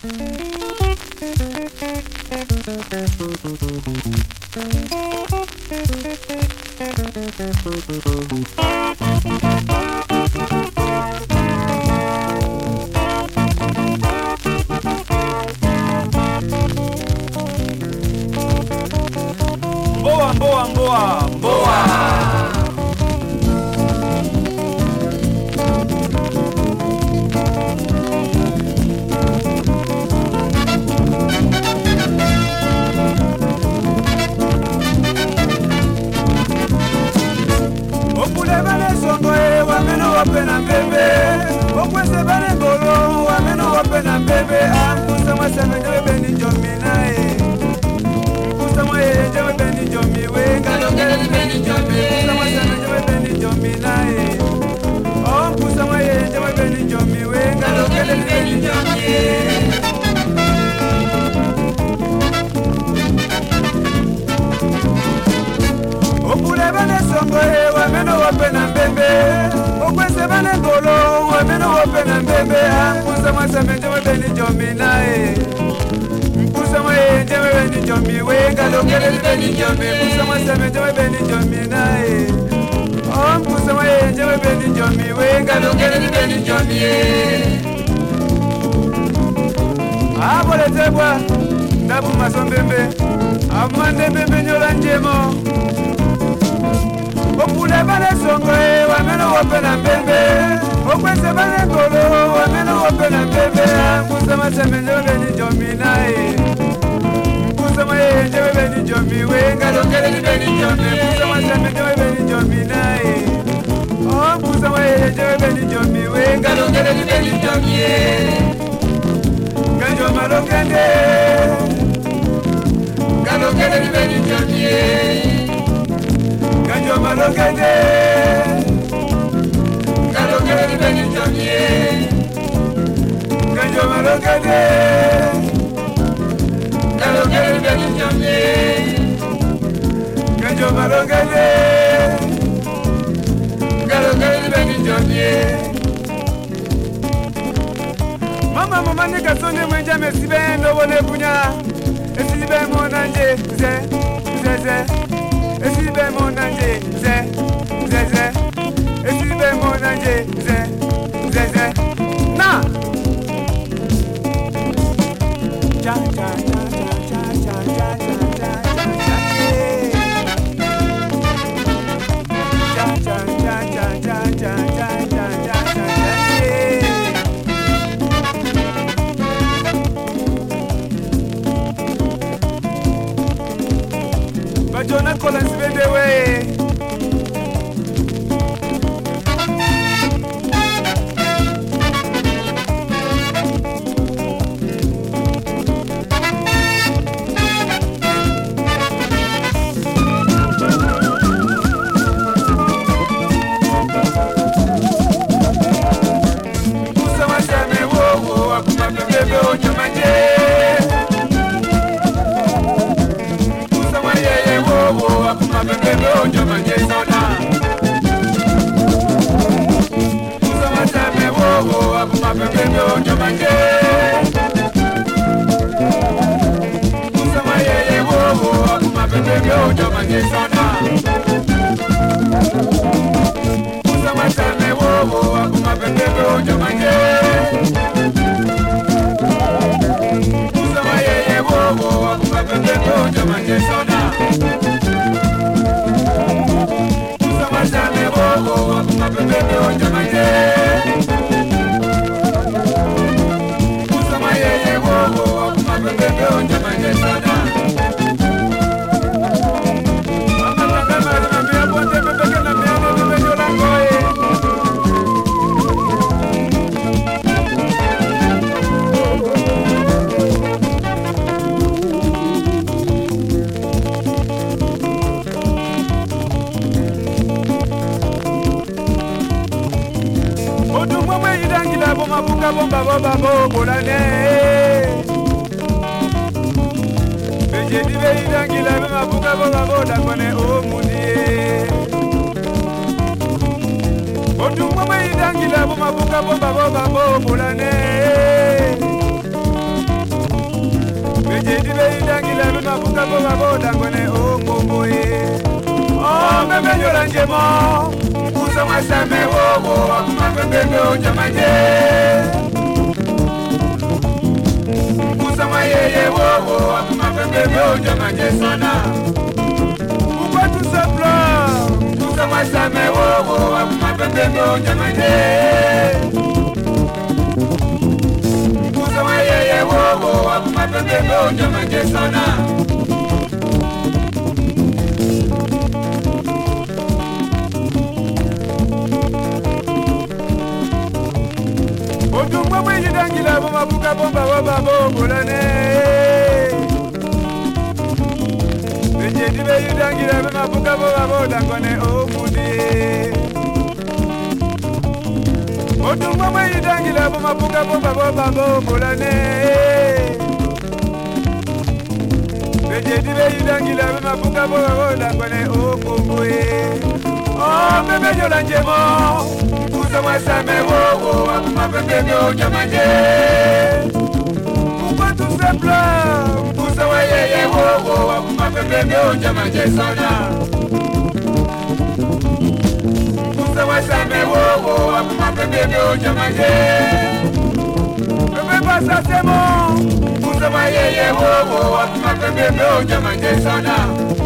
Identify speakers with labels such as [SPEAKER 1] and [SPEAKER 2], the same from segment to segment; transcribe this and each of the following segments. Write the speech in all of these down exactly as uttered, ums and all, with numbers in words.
[SPEAKER 1] Boa, boa, boa, boa. Wapena bebe, okwese bane ngolo, wameno wapena bebe, ah, kusama sema nyewe beni jomina e, kusama ye nyewe beni jomi we, kalokele ni beni jomi, kusama sema nyewe beni jomina e, oh, kusama ye nyewe beni jomi we, kalokele ni beni jomi e. Okule bane songo e, wameno wapena bebe, okwese bane ngolo, wameno wapena bebe, ah, kusama sema nyewe beni jomina e, kusama ye nyewe beni jomi we, kalokele ni beni jomi, kusama sema nyewe beni jomina e, oh, kusama ye nyewe beni jomi we, kalokele ni beni jomi e. Abole tebwa, ndabu masombembe, amande bebe nyola njemo. Okule bane songo e, wameno wapena bebe, okwese bane ngolo, wameno wapena bebe, kusama sema nyewe beni jomina e, kusama ye nyewe beni jomi we, kalokele ni beni jomi, kusama sema nyewe beni jomina e, oh, kusama ye nyewe beni jomi we, kalokele ni beni jomi e. Ganjo malokende, kalokele ni beni jomi e. Ganjo malokende, kalokele ni beni jomi e. Ganjo malokende, kalokele ni beni jomi e. Ganjo malokende, kalokele ni beni jomi e. Mama mama ni kasone mwenja mesibe ndo wone kunya, esibe monanje ze ze ze. Esibe monanje ze ze ze, esibe monanje ze ze ze. Na. Cha cha cha cha cha cha cha cha cha. Cha cha cha cha cha cha cha cha cha. Bajona kola sibede we. Kusama seme wo wo akuma bebe onyo manje. Akuma bebe onyo manje sona. Kusama seme wo wo akuma bebe onyo manje. Kusama yeye wo wo akuma bebe onyo manje sona. Kusama seme wo wo akuma bebe onyo manje. Kusama yeye wo wo akuma bebe onyo manje sona. Same bobo, akuma bebe onyo manje. Kusama yeye bobo, akuma bebe onyo manje sana. Mama kaka mari na mia bonde bebe kana mia na bebe yola ngoe. Mabuka bomba bomba bomba ne. Beje di be idangila be mabuka bomba bomba kone o muni. Odu mama idangila be mabuka bomba bomba bomba ne. be mabuka bo babo dangone o ngomboye o bebe nyola njemo kusa masame wo wo mabebe o jamaje kusa mayeye wo wo mabebe o jamaje sana ukwa tu sepla kusa masame wo wo mabebe o jamaje kusa mayeye wo wo mabebe o jamaje sana Otumba mwe yidangila boma buka bomba waba bombolane Benje dibe yidangila boma buka bomba bodangone omundi Otumba mwe yidangila boma buka bomba waba bombolane Benje dibe yidangila boma buka bomba bodangone omundi Oh bebe nyola njemo Kusa masame wo wo mabebe o jamaje Ukwa tu sepla Kusa wa yeye wo wo mabebe o jamaje sana Kusa masame wo wo mabebe o jamaje Bebe pasa semo Kusa wa yeye wo wo mabebe o jamaje sana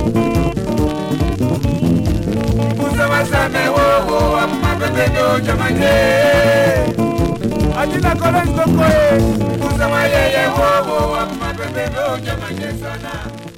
[SPEAKER 1] Kusa masame wo wo mabebe o jamaje Atina kolengo koe Kusa wa yeye wo wo mabebe o jamaje sana